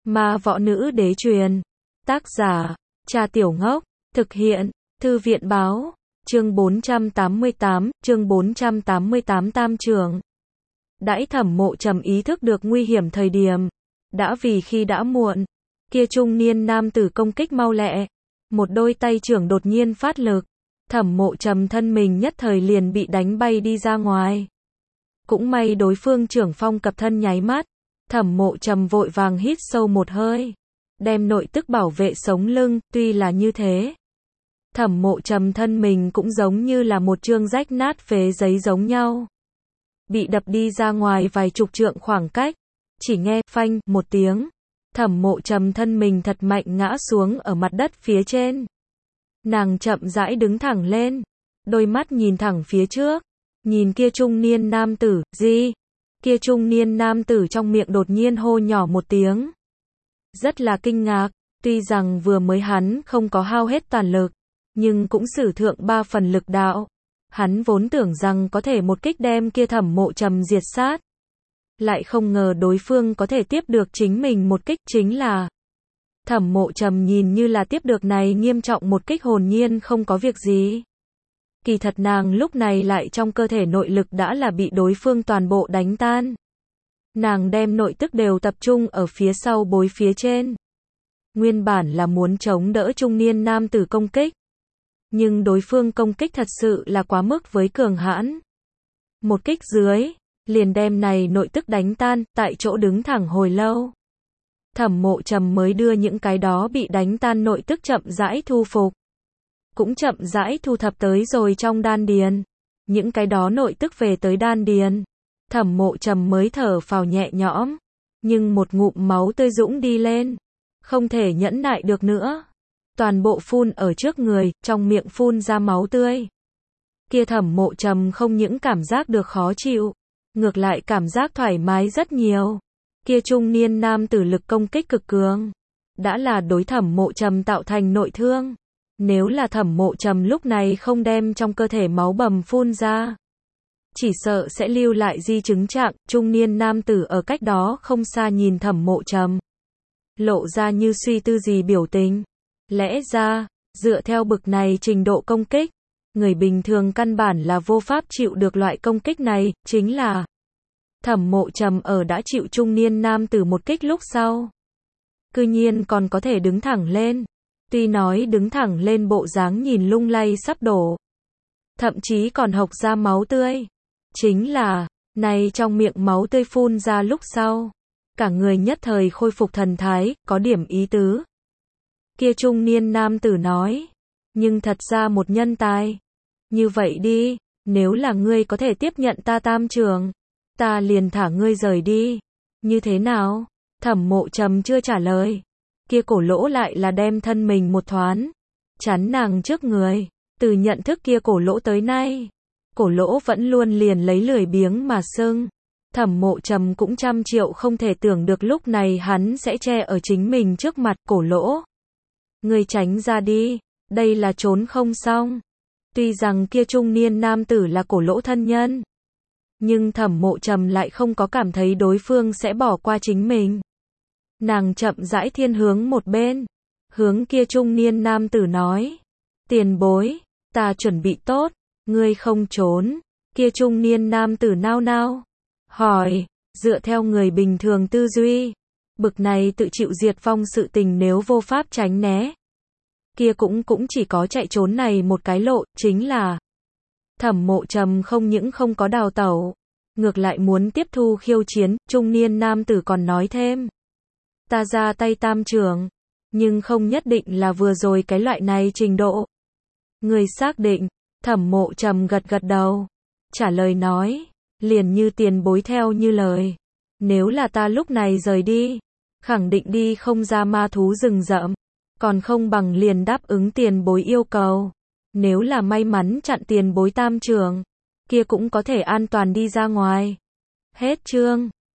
Ma Võ Nữ Đế Truyền. Tác giả, Cha Tiểu Ngốc. Thực hiện, Thư viện Báo. Chương 488 Tam Trường. Đãi Thẩm Mộ Trầm ý thức được nguy hiểm thời điểm, đã vì khi đã muộn. Kia trung niên nam tử công kích mau lẹ, một đôi tay trưởng đột nhiên phát lực, Thẩm Mộ Trầm thân mình nhất thời liền bị đánh bay đi ra ngoài. Cũng may đối phương trưởng phong cập thân nháy mắt, Thẩm Mộ Trầm vội vàng hít sâu một hơi, đem nội tức bảo vệ sống lưng. Tuy là như thế, Thẩm Mộ Trầm thân mình cũng giống như là một chương rách nát phế giấy giống nhau, bị đập đi ra ngoài vài chục trượng khoảng cách. Chỉ nghe phanh một tiếng, Thẩm Mộ Trầm thân mình thật mạnh ngã xuống ở mặt đất phía trên. Nàng chậm rãi đứng thẳng lên, đôi mắt nhìn thẳng phía trước, nhìn kia trung niên nam tử. Gì? Kia trung niên nam tử trong miệng đột nhiên hô nhỏ một tiếng, rất là kinh ngạc. Tuy rằng vừa mới hắn không có hao hết toàn lực, nhưng cũng sử thượng 3 phần lực đạo. Hắn vốn tưởng rằng có thể một kích đem kia Thẩm Mộ Trầm diệt sát, lại không ngờ đối phương có thể tiếp được chính mình một kích. Chính là Thẩm Mộ Trầm nhìn như là tiếp được này nghiêm trọng một kích hồn nhiên không có việc gì. Kỳ thật nàng lúc này lại trong cơ thể nội lực đã là bị đối phương toàn bộ đánh tan. Nàng đem nội tức đều tập trung ở phía sau bối phía trên. Nguyên bản là muốn chống đỡ trung niên nam tử công kích, nhưng đối phương công kích thật sự là quá mức với cường hãn. Một kích dưới, liền đem này nội tức đánh tan. Tại chỗ đứng thẳng hồi lâu, Thẩm Mộ Trầm mới đưa những cái đó bị đánh tan nội tức chậm rãi thu phục, cũng chậm rãi thu thập tới rồi trong đan điền. Những cái đó nội tức về tới đan điền, Thẩm Mộ Trầm mới thở phào nhẹ nhõm, nhưng một ngụm máu tươi dũng đi lên, không thể nhẫn nại được nữa, toàn bộ phun ở trước người, trong miệng phun ra máu tươi. Kia Thẩm Mộ Trầm không những cảm giác được khó chịu, ngược lại cảm giác thoải mái rất nhiều. Kia trung niên nam tử lực công kích cực cường, đã là đối Thẩm Mộ Trầm tạo thành nội thương. Nếu là Thẩm Mộ Trầm lúc này không đem trong cơ thể máu bầm phun ra, chỉ sợ sẽ lưu lại di chứng trạng. Trung niên nam tử ở cách đó không xa nhìn Thẩm Mộ Trầm, lộ ra như suy tư gì biểu tình. Lẽ ra, dựa theo bực này trình độ công kích, người bình thường căn bản là vô pháp chịu được loại công kích này. Chính là Thẩm Mộ Trầm ở đã chịu trung niên nam tử một kích lúc sau, cư nhiên còn có thể đứng thẳng lên. Tuy nói đứng thẳng lên bộ dáng nhìn lung lay sắp đổ, thậm chí còn hộc ra máu tươi. Chính là, này trong miệng máu tươi phun ra lúc sau, cả người nhất thời khôi phục thần thái, có điểm ý tứ. Kia trung niên nam tử nói, nhưng thật ra một nhân tài. Như vậy đi, nếu là ngươi có thể tiếp nhận ta Tam Trường, ta liền thả ngươi rời đi. Như thế nào? Thẩm Mộ Trầm chưa trả lời, kia Cổ Lỗ lại là đem thân mình một thoán, chắn nàng trước người. Từ nhận thức kia Cổ Lỗ tới nay, Cổ Lỗ vẫn luôn liền lấy lười biếng mà xưng. Thẩm Mộ Trầm cũng trăm triệu không thể tưởng được lúc này hắn sẽ che ở chính mình trước mặt. Cổ Lỗ, ngươi tránh ra đi, đây là trốn không xong. Tuy rằng kia trung niên nam tử là Cổ Lỗ thân nhân, nhưng Thẩm Mộ Trầm lại không có cảm thấy đối phương sẽ bỏ qua chính mình. Nàng chậm rãi thiên hướng một bên, hướng kia trung niên nam tử nói, tiền bối, ta chuẩn bị tốt, ngươi không trốn. Kia trung niên nam tử nao nao, hỏi, dựa theo người bình thường tư duy, bực này tự chịu diệt vong sự tình nếu vô pháp tránh né, kia cũng chỉ có chạy trốn này một cái lộ. Chính là Thẩm Mộ Trầm không những không có đào tẩu, ngược lại muốn tiếp thu khiêu chiến. Trung niên nam tử còn nói thêm, ta ra tay Tam Trường, nhưng không nhất định là vừa rồi cái loại này trình độ. Người xác định? Thẩm Mộ Trầm gật gật đầu, trả lời nói, liền như tiền bối theo như lời, nếu là ta lúc này rời đi, khẳng định đi không ra ma thú rừng rậm, còn không bằng liền đáp ứng tiền bối yêu cầu. Nếu là may mắn chặn tiền bối Tam Trường, kia cũng có thể an toàn đi ra ngoài. Hết chương.